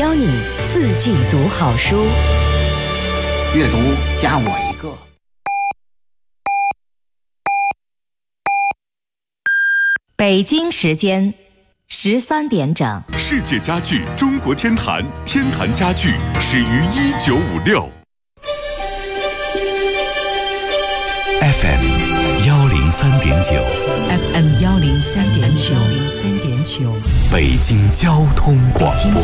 邀你四季读好书， 阅读加我一个。 北京时间13点整。 世界家具中国天坛，天坛家具始于1956。 FM 103.9 FM 103.9 北京交通广播。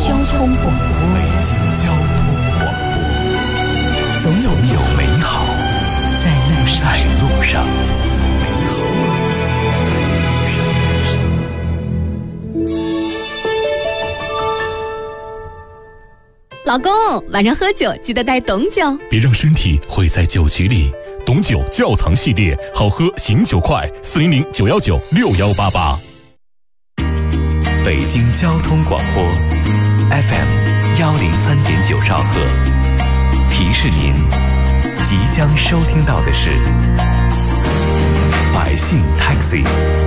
总有美好在路上。 老公，晚上喝酒记得带董酒， 别让身体毁在酒局里。董酒窖藏系列，好喝醒酒快，400-919-6188。 北京交通广播 FM 103.9兆赫，提示您即将收听到的是百姓 Taxi。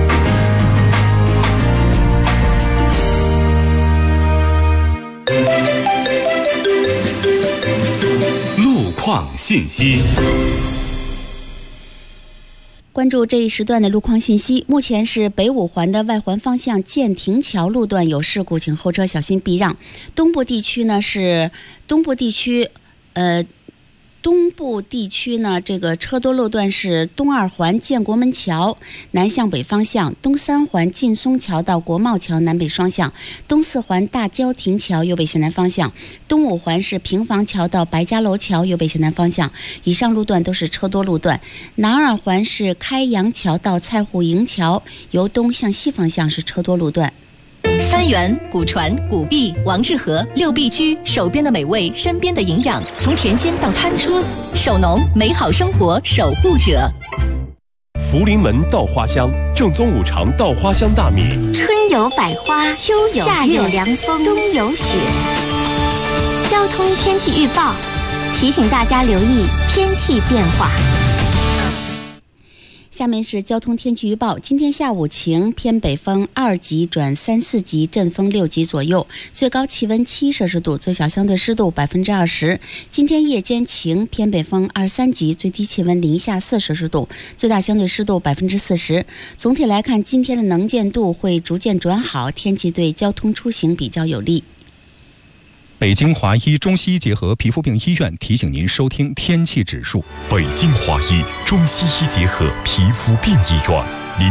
路况信息。 关注这一时段的路况信息。目前是北五环的外环方向建亭桥路段有事故，请后车小心避让。东部地区呢，这个车多路段是东二环建国门桥南向北方向，东三环劲松桥到国贸桥南北双向，东四环大郊亭桥右北西南方向，东五环是平房桥到白家楼桥右北西南方向。以上路段都是车多路段。南二环是开阳桥到菜户营桥由东向西方向是车多路段。 三元、古传、古碧、王致和6必居，手边的美味，身边的营养，从甜心到餐桌，手农美好生活守护者。 福临门稻花香，正宗五常稻花香大米。 春有百花，秋有夏有凉风，冬有雪。交通天气预报提醒大家留意天气变化。 下面是交通天气预报。今天下午晴，偏北风2级转3、4级，阵风6级左右，最高气温7摄氏度，最小相对湿度20%。今天夜间晴，偏北风2、3级，最低气温零下4摄氏度，最大相对湿度40%。总体来看，今天的能见度会逐渐转好，天气对交通出行比较有利。 北京华医中西医结合皮肤病医院提醒您收听天气指数。 北京华医中西医结合皮肤病医院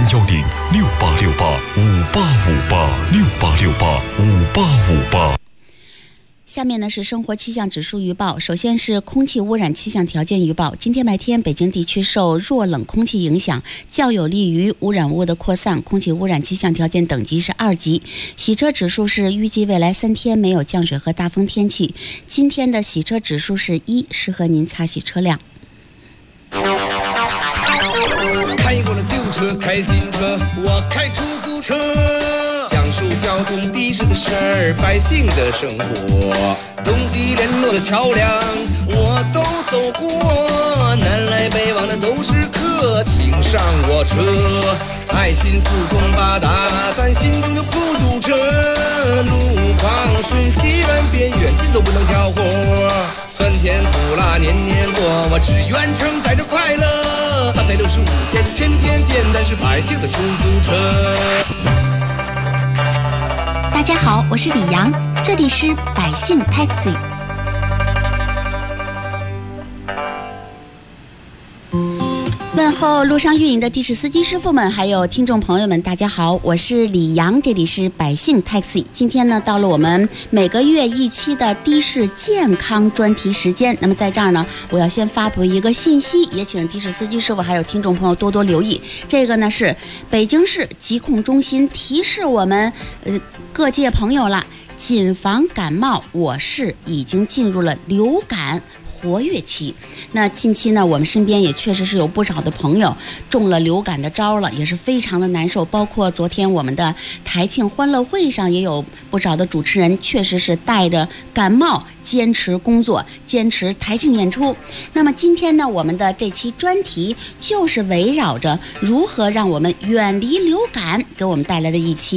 ，010-6868-5858，6868-5858。 下面呢是生活气象指数预报。首先是空气污染气象条件预报。今天白天，北京地区受弱冷空气影响，较有利于污染物的扩散，空气污染气象条件等级是2级。洗车指数是预计未来3天没有降水和大风天气。今天的洗车指数是1，适合您擦洗车辆。 开过了旧车，开新车，我开出租车，讲述交通的士的事儿，百姓的生活，东西联络的桥梁我都走过，南来北往的都是客，请上我车，爱心四通八达，咱心中就不堵车，路况顺西软边远近都不能挑活，酸甜苦辣年年过，我只愿承载着快乐，365天天天见，咱是百姓的出租车。 大家好，我是李阳，这里是百姓 Taxi。 问候路上运营的的士司机师傅们，还有听众朋友们，大家好，我是李阳，这里是百姓 Taxi。今天呢，到了我们每个月一期的的士健康专题时间。那么在这儿呢，我要先发布一个信息，也请的士司机师傅还有听众朋友多多留意。这个呢是北京市疾控中心提示我们各界朋友了，谨防感冒，我市已经进入了流感活跃期。那近期呢，我们身边也确实是有不少的朋友中了流感的招了，也是非常的难受。包括昨天我们的台庆欢乐会上，也有不少的主持人确实是带着感冒坚持工作，坚持台庆演出。那么今天呢，我们的这期专题就是围绕着如何让我们远离流感给我们带来的一期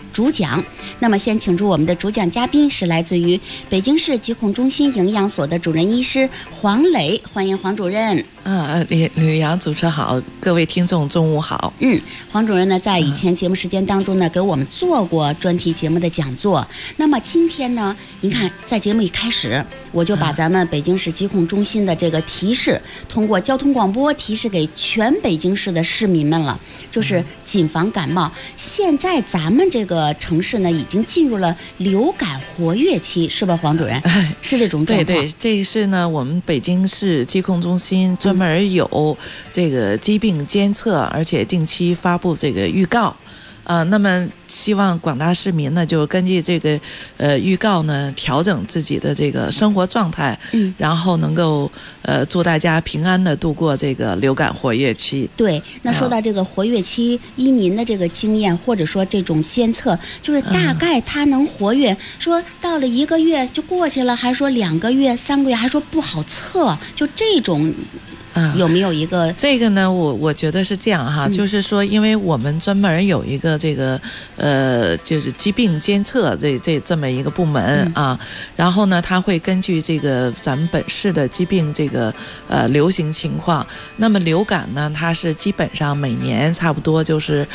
主讲。那么先请出我们的主讲嘉宾是来自于北京市疾控中心营养所的主任医师黄磊，欢迎黄主任。 吕阳主持好，各位听众中午好。 黄主任呢在以前节目时间当中呢给我们做过专题节目的讲座。那么今天呢，您看在节目一开始我就把咱们北京市疾控中心的这个提示通过交通广播提示给全北京市的市民们了，就是谨防感冒。现在咱们这个城市呢已经进入了流感活跃期，是吧，黄主任？是这种状况。 对，这是呢我们北京市疾控中心专门有这个疾病监测，而且定期发布这个预告。那么希望广大市民呢就根据这个预告呢调整自己的这个生活状态，然后能够祝大家平安的度过这个流感活跃期。 对，那说到这个活跃期，依您的这个经验或者说这种监测，就是大概它能活跃，说到了1个月就过去了，还说2个月、3个月，还说不好测，就这种。有没有一个这个呢？我觉得是这样哈，就是说，因为我们专门有一个这个就是疾病监测这么一个部门啊，然后呢，它会根据这个咱们本市的疾病这个流行情况，那么流感呢，它是基本上每年差不多就是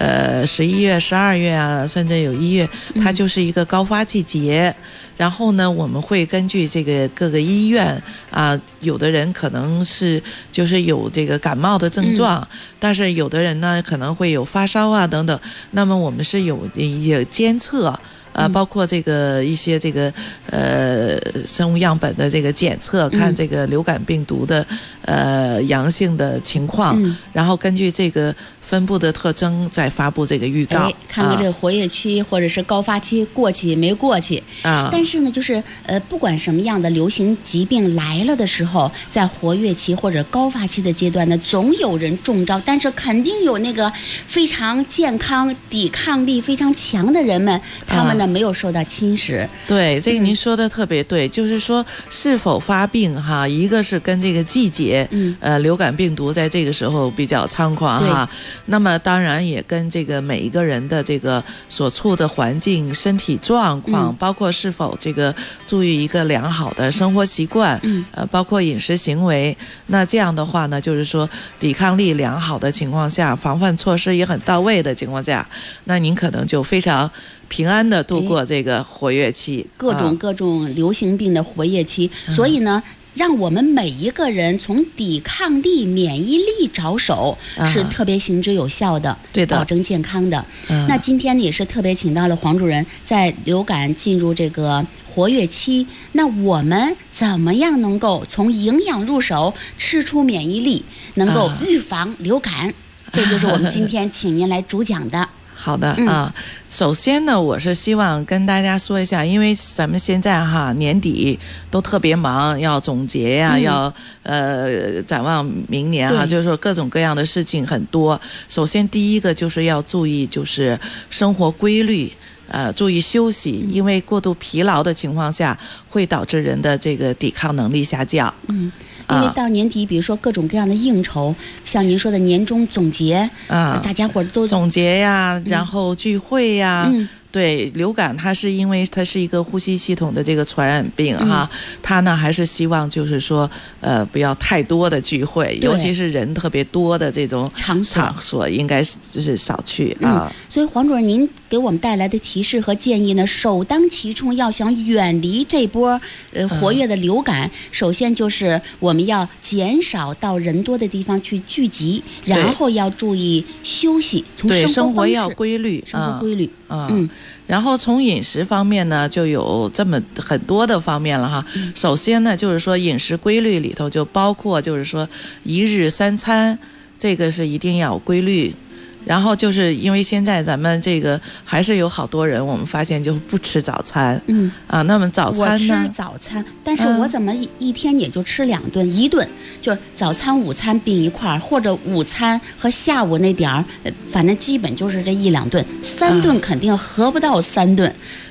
11月、12月啊，甚至有1月，它就是一个高发季节。然后呢，我们会根据这个各个医院啊，有的人可能是就是有这个感冒的症状，但是有的人呢可能会有发烧啊等等。那么我们是有监测。包括这个一些这个生物样本的这个检测，看这个流感病毒的阳性的情况，然后根据这个分布的特征再发布这个预告， 看看这个活跃期或者是高发期过去没过去啊。但是呢，就是不管什么样的流行疾病来了的时候，在活跃期或者高发期的阶段呢，总有人中招，但是肯定有那个非常健康、抵抗力非常强的人们，他们呢没有受到侵蚀。 对，这个您说的特别对，就是说是否发病哈，一个是跟这个季节，流感病毒在这个时候比较猖狂哈。那么当然也跟这个每一个人的这个所处的环境、身体状况，包括是否这个注意一个良好的生活习惯，包括饮食行为。那这样的话呢，就是说抵抗力良好的情况下，防范措施也很到位的情况下，那您可能就非常平安的度过这个活跃期， 各种流行病的活跃期。所以呢，让我们每一个人从抵抗力、免疫力着手，是特别行之有效的， 对的， 保证健康的。那今天呢，也是特别请到了黄主任，在流感进入这个活跃期，那我们怎么样能够从营养入手，吃出免疫力，能够预防流感？这就是我们今天请您来主讲的。 好的首先呢，我是希望跟大家说一下，因为咱们现在哈年底都特别忙，要总结呀，要展望明年哈，就是说各种各样的事情很多。首先第一个就是要注意，就是生活规律。注意休息，因为过度疲劳的情况下，会导致人的这个抵抗能力下降。 因为到年底，比如说各种各样的应酬，像您说的年终总结大家伙都总结呀，然后聚会呀。对，流感它是因为它是一个呼吸系统的这个传染病哈，它呢还是希望就是说不要太多的聚会，尤其是人特别多的这种场所应该是少去啊。 所以黄主任您给我们带来的提示和建议呢，首当其冲要想远离这波活跃的流感，首先就是我们要减少到人多的地方去聚集，然后要注意休息，从生活要规律， 生活规律。 然后从饮食方面呢，就有这么很多的方面了哈。首先呢，就是说饮食规律里头就包括就是说1日3餐，这个是一定要有规律。然后就是因为现在咱们这个还是有好多人，我们发现就不吃早餐。那么早餐呢？ 我吃早餐，但是我怎么一天也就吃2顿，一顿就是早餐、午餐并一块儿，或者午餐和下午那点儿，反正基本就是这1-2顿，3顿肯定合不到3顿。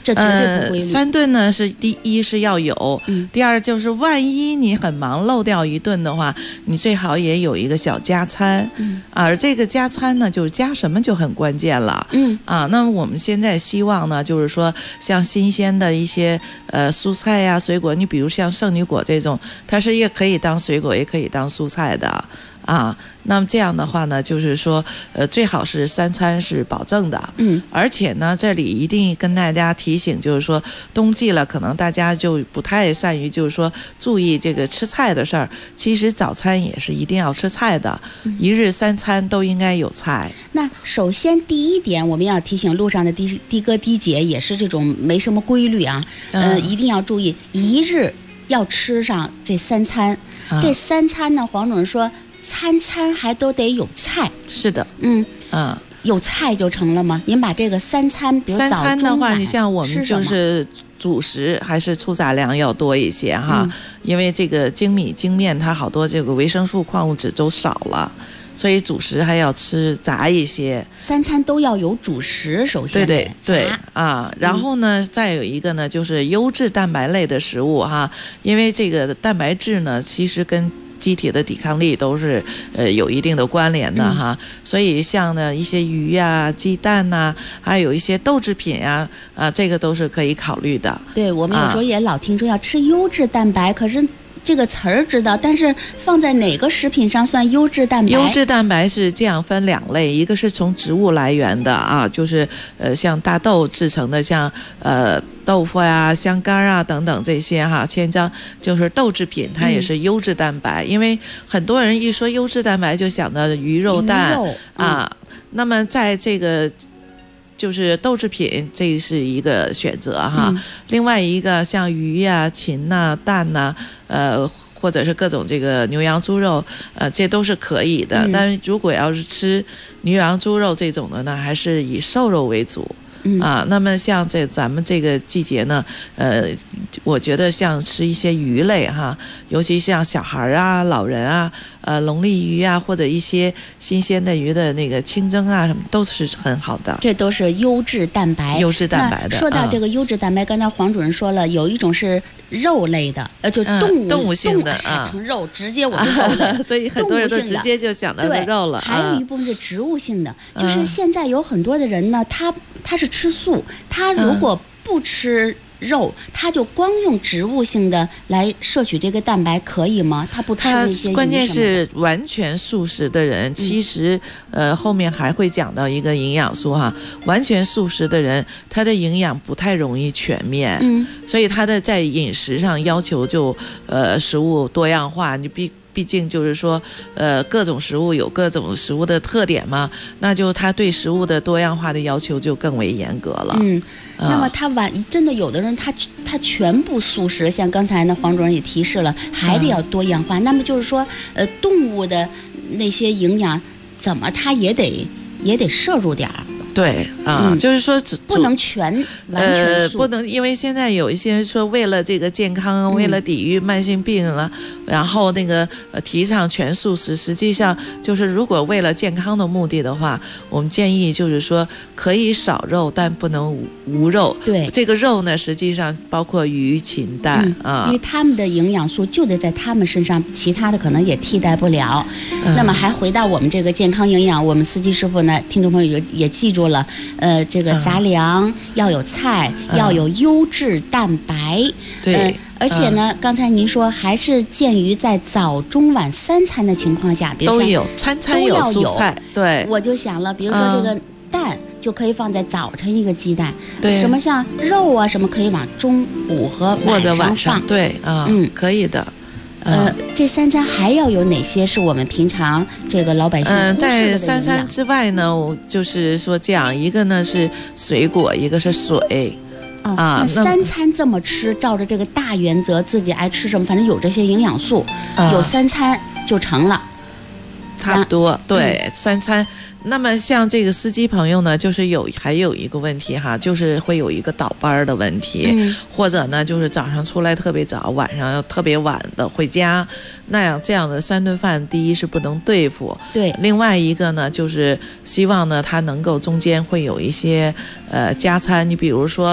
这绝对不规律。 3顿呢是第一是要有，第二就是万一你很忙漏掉一顿的话，你最好也有一个小加餐，而这个加餐呢，就是加什么就很关键了，那么我们现在希望呢，就是说像新鲜的一些蔬菜呀、水果，你比如像圣女果这种，它是也可以当水果，也可以当蔬菜的。那么这样的话呢，就是说，最好是3餐是保证的，而且呢，这里一定跟大家提醒，就是说，冬季了，可能大家就不太善于，就是说注意这个吃菜的事儿。其实早餐也是一定要吃菜的，一日3餐都应该有菜。 那首先第一点，我们要提醒路上的的哥的姐，也是这种没什么规律啊，一定要注意，一日要吃上这3餐，这3餐呢，黄主任说。餐餐还都得有菜， 是的， 有菜就成了吗？您把这个3餐，比如早 3餐的话， 中晚你像我们就是主食还是粗杂粮要多一些哈，因为这个精米精面它好多这个维生素矿物质都少了，所以主食还要吃杂一些。 3餐都要有主食，首先对然后呢，再有一个呢就是优质蛋白类的食物哈，因为这个蛋白质呢其实跟机体的抵抗力都是有一定的关联的哈，所以像呢一些鱼啊、鸡蛋呐，还有一些豆制品啊，这个都是可以考虑的。 对，我们有时候也老听说要吃优质蛋白，可是这个词儿知道，但是放在哪个食品上算优质蛋白？ 优质蛋白是这样分2类，一个是从植物来源的就是像大豆制成的，像豆腐啊、香干啊等等这些千张就是豆制品，它也是优质蛋白。因为很多人一说优质蛋白就想到鱼肉蛋那么在这个就是豆制品，这是一个选择另外一个像鱼呀、禽呐、蛋呐，或者是各种这个牛羊猪肉，这都是可以的。但是如果要是吃牛羊猪肉这种的呢，还是以瘦肉为主。那么像咱们这个季节呢，我觉得像吃一些鱼类尤其像小孩啊、老人啊，龙利鱼啊，或者一些新鲜的鱼的那个清蒸啊，什么都是很好的。 这都是优质蛋白。优质蛋白的。 说到这个优质蛋白，刚才黄主任说了，有一种是肉类的，就动物性的成肉，直接我们肉类， 所以很多人都直接就想到肉了。 还有一部分是植物性的，就是现在有很多的人呢，他是吃素，他如果不吃肉，他就光用植物性的来摄取这个蛋白，可以吗？他不吃那些关键是完全素食的人，其实后面还会讲到一个营养素完全素食的人，他的营养不太容易全面，所以他的在饮食上要求就食物多样化，你毕竟就是说，各种食物有各种食物的特点嘛，那就他对食物的多样化的要求就更为严格了。 那么真的有的人他全部素食，像刚才呢黄主任也提示了，还得要多样化。那么就是说，动物的那些营养，怎么他也得摄入点儿。 对就是说不能完全素， 不能，因为现在有一些人说为了这个健康，为了抵御慢性病然后那个提倡全素食，实际上就是如果为了健康的目的的话，我们建议就是说可以少肉，但不能无肉。 对， 这个肉呢，实际上包括鱼、禽、蛋因为他们的营养素就得在他们身上，其他的可能也替代不了。那么还回到我们这个健康营养，我们司机师傅呢，听众朋友也记住了，这个杂粮要有菜，要有优质蛋白。 对， 而且呢，刚才您说还是鉴于在早中晚3餐的情况下，比如说都有餐有蔬菜。对， 我就想了，比如说这个蛋就可以放在早晨一个鸡蛋， 对， 什么像肉啊什么可以往中午和晚上放， 对可以的。 这3餐还要有哪些是我们平常这个老百姓忽视的在3餐之外呢，就是说这样，一个呢是水果，一个是水。 那3餐这么吃，照着这个大原则，自己爱吃什么，反正有这些营养素，有3餐就成了， 差不多。对，3餐。那么像这个司机朋友呢，就是还有一个问题就是会有一个倒班的问题，或者呢就是早上出来特别早，晚上要特别晚的回家，这样的3顿饭，第一是不能对付， 对， 另外一个呢就是希望呢他能够中间会有一些加餐，你比如说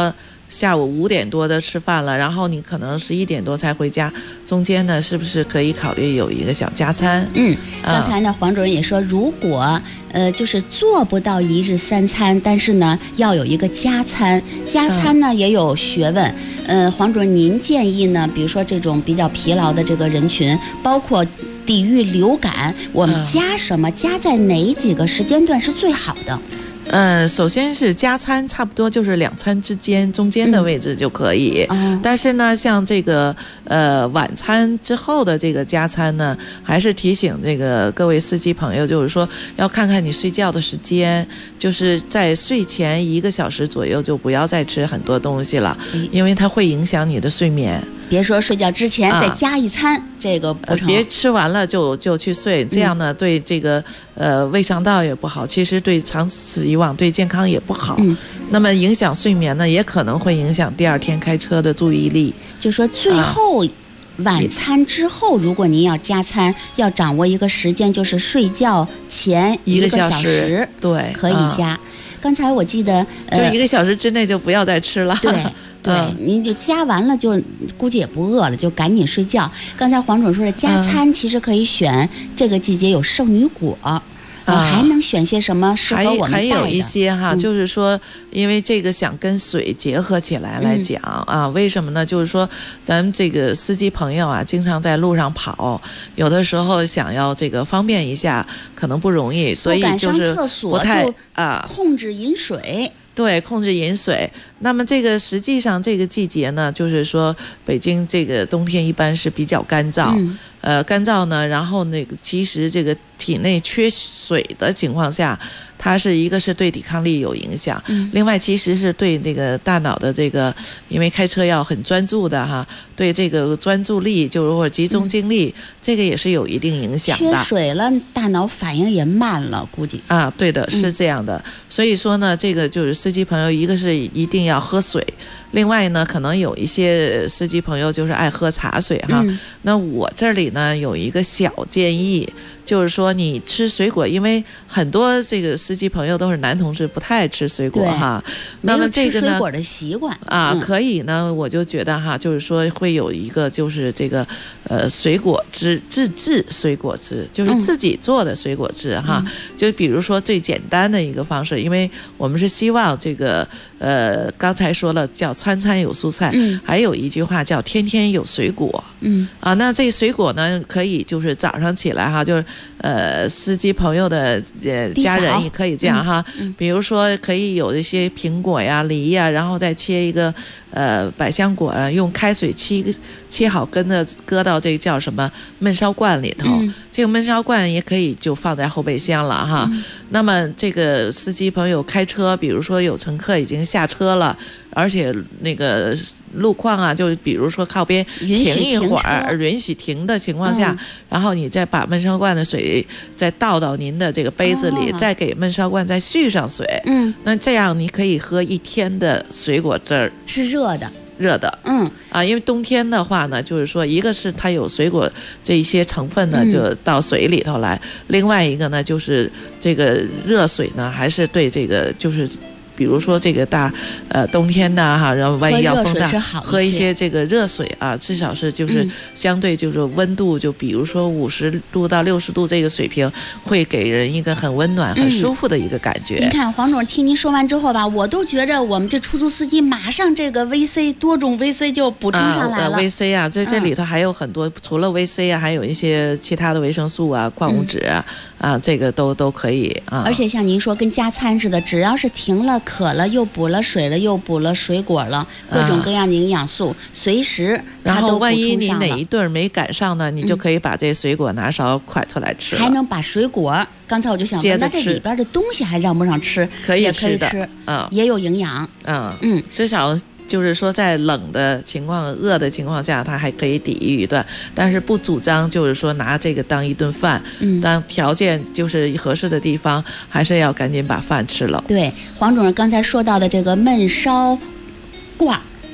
下午5点多的吃饭了，然后你可能11点多才回家，中间呢是不是可以考虑有一个小加餐？ 刚才呢黄主任也说，如果就是做不到1日3餐，但是呢要有一个加餐，加餐呢也有学问。黄主任您建议呢，比如说这种比较疲劳的这个人群，包括抵御流感，我们加什么？加在哪几个时间段是最好的？ 首先是加餐，差不多就是2餐之间中间的位置就可以。但是呢，像这个晚餐之后的这个加餐呢，还是提醒这个各位司机朋友，就是说要看看你睡觉的时间，就是在睡前1个小时左右就不要再吃很多东西了，因为它会影响你的睡眠。 别说睡觉之前再加一餐，这个不成。 别吃完了就去睡，这样呢对这个胃肠道也不好，其实对长此以往对健康也不好。那么影响睡眠呢，也可能会影响第2天开车的注意力。 就说最后晚餐之后，如果您要加餐，要掌握一个时间，就是睡觉前1个小时， 对， 可以加。刚才我记得就1个小时之内就不要再吃了。 对，您就加完了，就估计也不饿了，就赶紧睡觉。刚才黄主任说的加餐，其实可以选这个季节有圣女果。还能选些什么适合我们带的？还有一些哈，就是说，因为这个想跟水结合起来讲啊，为什么呢？就是说，咱们这个司机朋友啊，经常在路上跑，有的时候想要这个方便一下，可能不容易，所以就是不太控制饮水。 对，控制饮水。那么这个实际上这个季节呢，就是说北京这个冬天一般是比较干燥，干燥呢，然后那个其实这个体内缺水的情况下，它是一个是对抵抗力有影响，另外其实是对这个大脑的这个，因为开车要很专注的哈，对这个专注力就是或者集中精力，这个也是有一定影响的。 缺水了，大脑反应也慢了，估计啊，对的，是这样的。所以说呢，这个就是司机朋友，一个是一定要喝水。另外呢，可能有一些司机朋友就是爱喝茶水哈。那我这里呢有一个小建议，就是说你吃水果，因为很多这个司机朋友都是男同志，不太爱吃水果哈。那么这个呢， 没有吃水果的习惯可以呢，我就觉得哈，就是说会有一个就是这个水果汁自制水果汁，就是自己做的水果汁哈。就比如说最简单的一个方式，因为我们是希望这个刚才说了叫餐餐有蔬菜，还有一句话叫天天有水果。那这水果呢，可以就是早上起来哈，就是司机朋友的家人也可以这样哈，比如说可以有一些苹果呀、梨呀，然后再切一个百香果，用开水切好根的，搁到这个叫什么焖烧罐里头。这个焖烧罐也可以就放在后备箱了哈。那么这个司机朋友开车，比如说有乘客已经下车了，而且那个路况啊，就比如说靠边停一会儿，允许停的情况下，然后你再把焖烧罐的水再倒到您的这个杯子里，再给焖烧罐再续上水。那这样你可以喝1天的水果汁儿， 是热的。 因为冬天的话呢，就是说一个是它有水果这一些成分呢就到水里头来，另外一个呢就是这个热水呢还是对这个就是比如说这个冬天的哈，然后万一要风大，喝一些这个热水啊，至少是就是相对就是温度，就比如说50度到60度这个水平，会给人一个很温暖、很舒服的一个感觉。 您看黄总听您说完之后吧，我都觉着我们这出租司机马上这个 VC 多种 VC 就补充上来了。 VC 啊，这里头还有很多，除了 VC 啊，还有一些其他的维生素啊、矿物质啊，这个都可以啊。 而且像您说跟加餐似的，只要是停了渴了又补了水了又补了水果了，各种各样的营养素随时它都补充上了。然后万一你哪一顿没赶上呢，你就可以把这水果拿勺蒯出来吃了， 还能把水果，刚才我就想问，那这里边的东西还让不上吃？ 可以吃的，也有营养。 至少就是说在冷的情况、饿的情况下，它还可以抵御一段，但是不主张就是说拿这个当一顿饭。当条件就是合适的地方，还是要赶紧把饭吃了。 对，黄主任刚才说到的这个焖烧罐，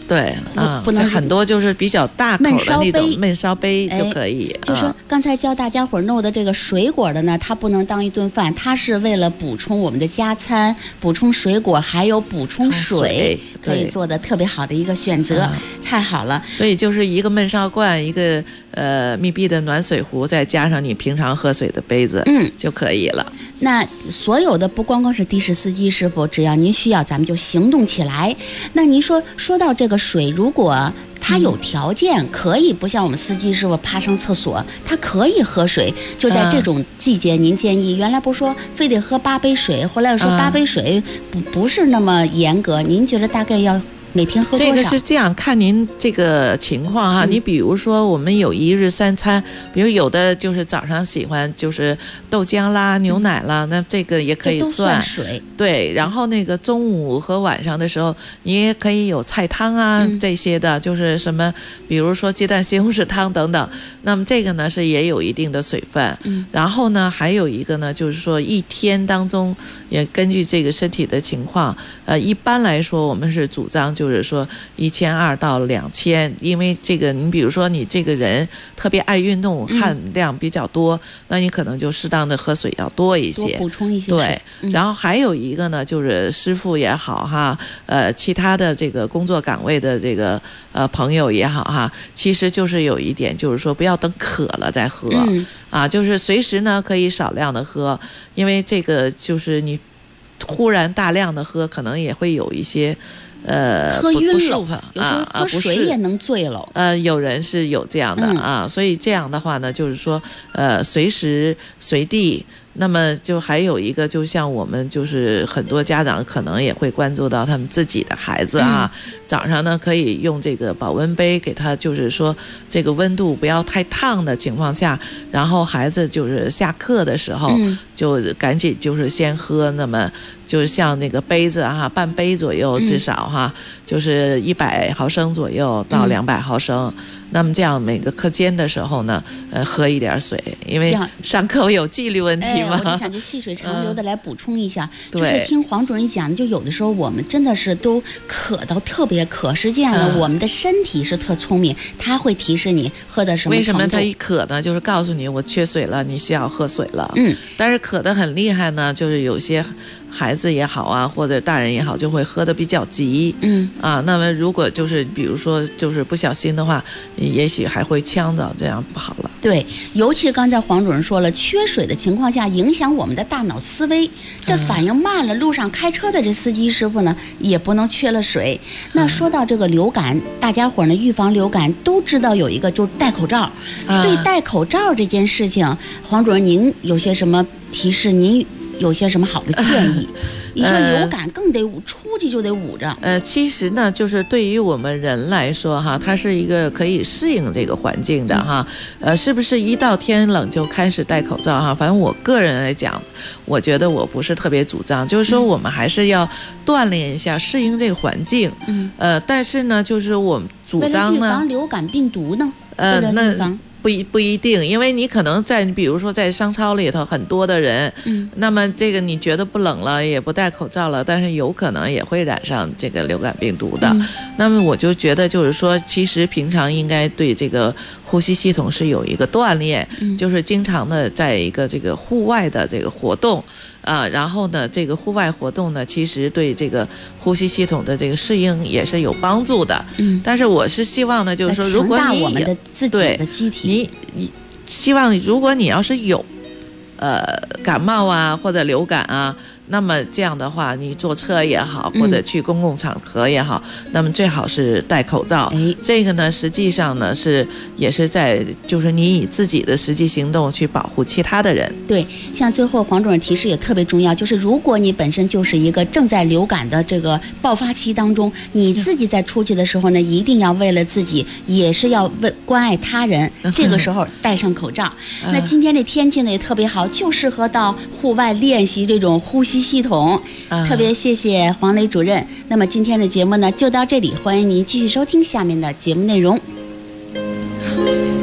对啊， 不能很多就是比较大口的那种焖烧杯就可以。 就说刚才教大家伙弄的这个水果的呢，它不能当一顿饭，它是为了补充我们的加餐，补充水果，还有补充水，可以做的特别好的一个选择，太好了。 所以就是一个焖烧罐，一个密闭的暖水壶，再加上你平常喝水的杯子，就可以了。 那所有的不光光是的士司机师傅，只要您需要，咱们就行动起来。那您说到这个水，如果他有条件可以不像我们司机师傅爬上厕所，他可以喝水，就在这种季节，您建议原来不说非得喝8杯水，后来又说8杯水不是那么严格，您觉得大概要每天喝多少？ 这个是这样，看您这个情况哈。你比如说，我们有1日3餐，比如有的就是早上喜欢就是豆浆啦、牛奶啦，那这个也可以算水。 对，然后那个中午和晚上的时候，你也可以有菜汤啊这些的，就是什么，比如说鸡蛋西红柿汤等等。那么这个呢是也有一定的水分。然后呢还有一个呢，就是说一天当中也根据这个身体的情况，一般来说我们是主张就是说1200到2000，因为这个你比如说你这个人特别爱运动，汗量比较多，那你可能就适当的喝水要多一些， 多补充一些水。 对，然后还有一个呢，就是师傅也好哈，其他的这个工作岗位的这个朋友也好哈，其实就是有一点就是说不要等渴了再喝，就是随时呢可以少量的喝，因为这个就是你忽然大量的喝，可能也会有一些喝晕了， 有时候喝水也能醉了。 有人是有这样的所以这样的话呢，就是说随时随地。那么就还有一个，就像我们就是很多家长可能也会关注到他们自己的孩子早上呢可以用这个保温杯给他，就是说这个温度不要太烫的情况下，然后孩子就是下课的时候就赶紧就是先喝，那么就是像那个杯子半杯左右，至少就是100毫升左右到200毫升。那么这样每个课间的时候呢，喝一点水，因为上课有纪律问题嘛。 我就想就细水长流的来补充一下，就是听黄主任讲，就有的时候我们真的是都渴到特别渴，实际上呢，我们的身体是特聪明，它会提示你喝的什么程度。 为什么它一渴呢？就是告诉你我缺水了，你需要喝水了。但是渴得很厉害呢，就是有些孩子也好或者大人也好，就会喝得比较急。那么如果就是比如说就是不小心的话，也许还会呛着，这样不好了。 对，尤其是刚才黄主任说了，缺水的情况下影响我们的大脑思维，这反应慢了，路上开车的这司机师傅呢也不能缺了水。那说到这个流感，大家伙呢预防流感都知道有一个就是戴口罩。对戴口罩这件事情，黄主任您有些什么提示？您有些什么好的建议？你说流感更得出去就得捂着。 其实呢，就是对于我们人来说它是一个可以适应这个环境的是不是一到天冷就开始戴口罩反正我个人来讲，我觉得我不是特别主张，就是说我们还是要锻炼一下适应这个环境。但是呢，就是我们主张呢， 为了预防流感病毒呢，为了预防。 不一定，因为你可能比如说在商超里头很多的人，那么这个你觉得不冷了，也不戴口罩了，但是有可能也会染上这个流感病毒的。那么我就觉得就是说，其实平常应该对这个呼吸系统是有一个锻炼，就是经常的在一个这个户外的这个活动。然后呢，这个户外活动呢，其实对这个呼吸系统的这个适应也是有帮助的。但是我是希望呢，就是说，如果你我们的自己的机体， 你希望如果你要是有感冒或者流感那么这样的话，你坐车也好，或者去公共场合也好，那么最好是戴口罩。这个呢，实际上呢也是在就是你以自己的实际行动去保护其他的人。 对，像最后黄主任提示也特别重要，就是如果你本身就是一个正在流感的这个爆发期当中，你自己在出去的时候呢，一定要为了自己，也是要关爱他人，这个时候戴上口罩。那今天这天气呢也特别好，就适合到户外练习这种呼吸系统。特别谢谢黄磊主任。那么今天的节目呢就到这里，欢迎您继续收听下面的节目内容。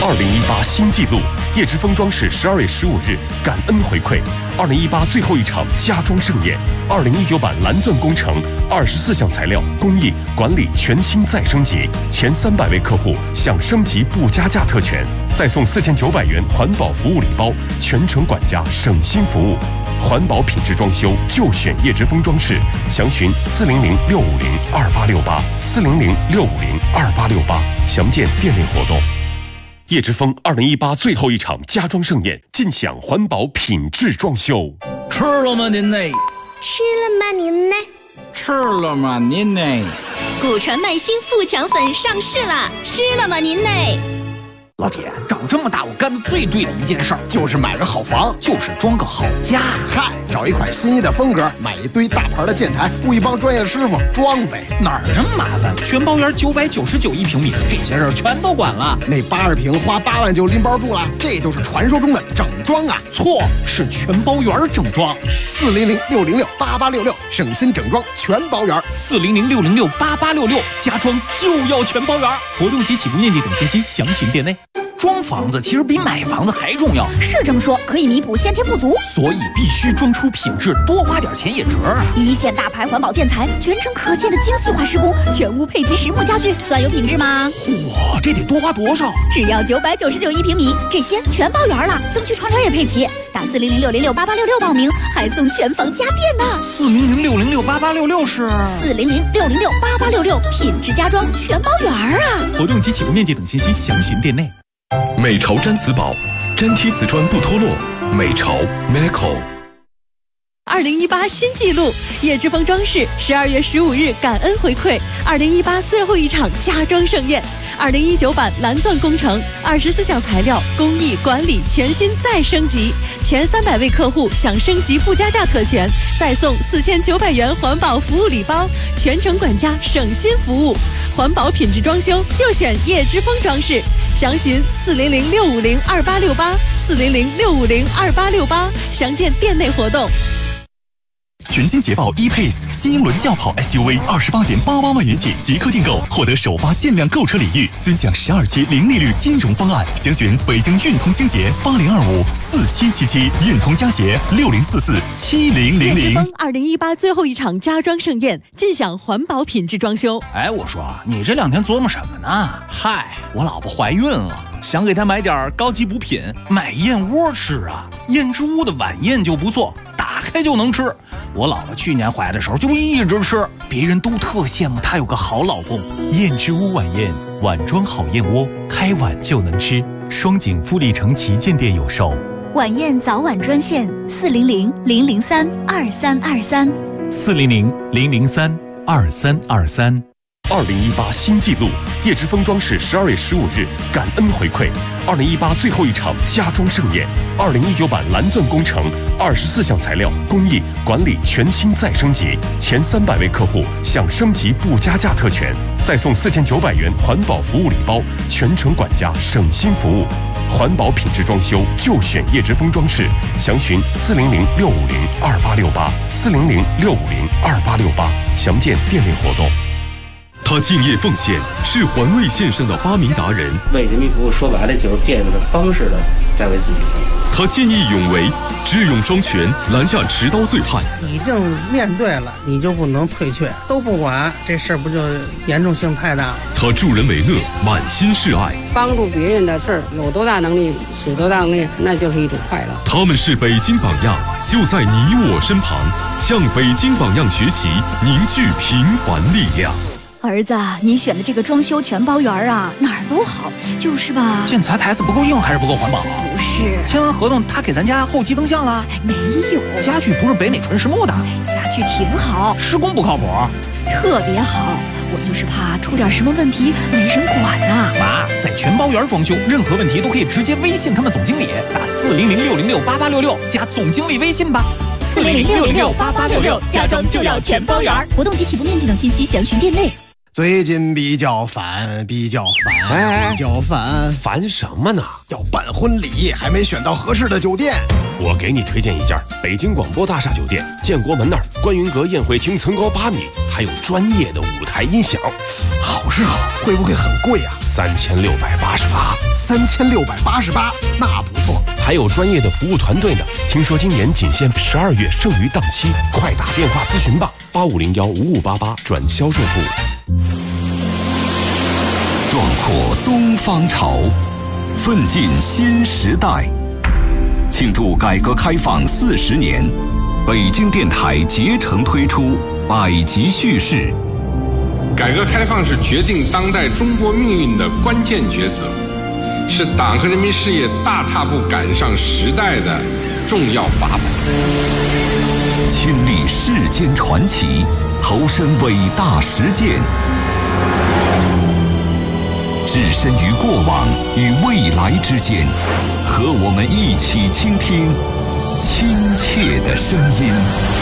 2018新纪录，叶之峰装饰12月15日感恩回馈，2018最后一场家装盛宴，2019版蓝钻工程24项材料工艺管理全新再升级，前300位客户享升级不加价特权，再送4900元环保服务礼包，全程管家省心服务。环保品质装修就选叶之峰装饰，详询400-650-2868，400-650-2868，详见店内活动。叶之峰2018最后一场家装盛宴，尽享环保品质装修。 吃了吗您呢？ 吃了吗您呢？ 吃了吗您呢？ 古传麦新富强粉上市了，吃了吗您呢？ 老铁，长这么大我干的最对的一件事儿，就是买个好房，就是装个好家。 嗨，找一款心仪的风格，买一堆大牌的建材，雇一帮专业师傅装呗。 哪儿这么麻烦？全包园999一平米，这些事儿全都管了。 那80平花8万就拎包住了，这就是传说中的整装啊！ 错，是全包园整装。 400-606-8866，省心整装全包园。 400-606-8866，家装就要全包园。活动及起步面积等信息详询店内。装房子其实比买房子还重要， 是这么说，可以弥补先天不足， 所以必须装出品质，多花点钱也值啊！ 一线大牌环保建材，全程可见的精细化施工，全屋配齐实木家具，算有品质吗？ 哇，这得多花多少？ 只要999一平米，这些全包圆了，灯具窗帘也配齐。打400-606-8866报名，还送全房家电呢。 400-606-8866是 400-606-8866，品质家装全包圆啊！ 活动及起步面积等信息详询店内。 美潮毡瓷宝，粘贴瓷砖不脱落。美潮 Meco。 2018新纪录，叶之峰装饰12月15日感恩回馈2018最后一场家装盛宴，2019版蓝钻工程24项材料工艺管理全新再升级，前300位客户享升级不加价特权，再送4900元环保服务礼包，全程管家省心服务。环保品质装修就选叶之峰装饰，详询400-650-2868，400-650-2868，详见店内活动。 全新捷豹 E-Pace 新英伦轿跑 SUV28.88万元起即刻订购，获得首发限量购车礼遇，尊享12期零利率金融方案。详询北京运通星捷80254777，运通佳捷60447000。 叶之峰2018最后一场家装盛宴，尽享环保品质装修。 哎，我说你这2天琢磨什么呢？嗨，我老婆怀孕了，想给她买点高级补品，买燕窝吃啊。燕之屋的晚宴就不错，打开就能吃。我老婆去年怀的时候就一直吃，别人都特羡慕她有个好老公。 燕之屋晚宴，碗装好燕窝，开碗就能吃。双井富力城旗舰店有售。 晚宴早晚专线400-003-2323。 400-003-2323。 2018新纪录，叶之峰装饰12月15日感恩回馈2018最后一场家装盛宴，2019版蓝钻工程24项材料工艺管理全新再升级，前300位客户享升级不加价特权，再送4900元环保服务礼包，全程管家省心服务。环保品质装修就选叶之峰装饰，详询400-650-2868，400-650-2868，详见店内活动。 他敬业奉献，是环卫线上的发明达人。 为人民服务，说白了就是变着方式的在为自己服务。 他见义勇为，智勇双全，拦下持刀罪犯。 已经面对了，你就不能退却，都不管，这事儿不就严重性太大了？ 他助人为乐，满心是爱。 帮助别人的事儿，有多大能力使多大能力，那就是一种快乐。 他们是北京榜样，就在你我身旁，向北京榜样学习，凝聚平凡力量。 儿子，你选的这个装修全包圆啊，哪儿都好，就是吧？ 建材牌子不够硬还是不够环保？ 不是， 签完合同他给咱家后期增项了？ 没有， 家具不是北美纯实木的， 家具挺好， 施工不靠谱， 特别好。我就是怕出点什么问题没人管呐。 妈，在全包圆装修，任何问题都可以直接微信他们总经理，打400-606-8866加总经理微信吧。 400-606-8866，家装就要全包圆。 活动及起步面积等信息详询店内。 最近比较烦， 烦什么呢？ 要办婚礼，还没选到合适的酒店。 我给你推荐一家北京广播大厦酒店，建国门那儿，观云阁宴会厅层高8米，还有专业的舞台音响。 好是好，会不会很贵啊 3688，那不错。 还有专业的服务团队呢。听说今年仅限12月剩余档期，快打电话咨询吧，85015588转销售部。 壮阔东方潮，奋进新时代。庆祝改革开放40年，北京电台竭诚推出百集叙事。 改革开放是决定当代中国命运的关键抉择，是党和人民事业大踏步赶上时代的重要法宝。 亲历世间传奇，投身伟大实践，置身于过往与未来之间，和我们一起倾听亲切的声音。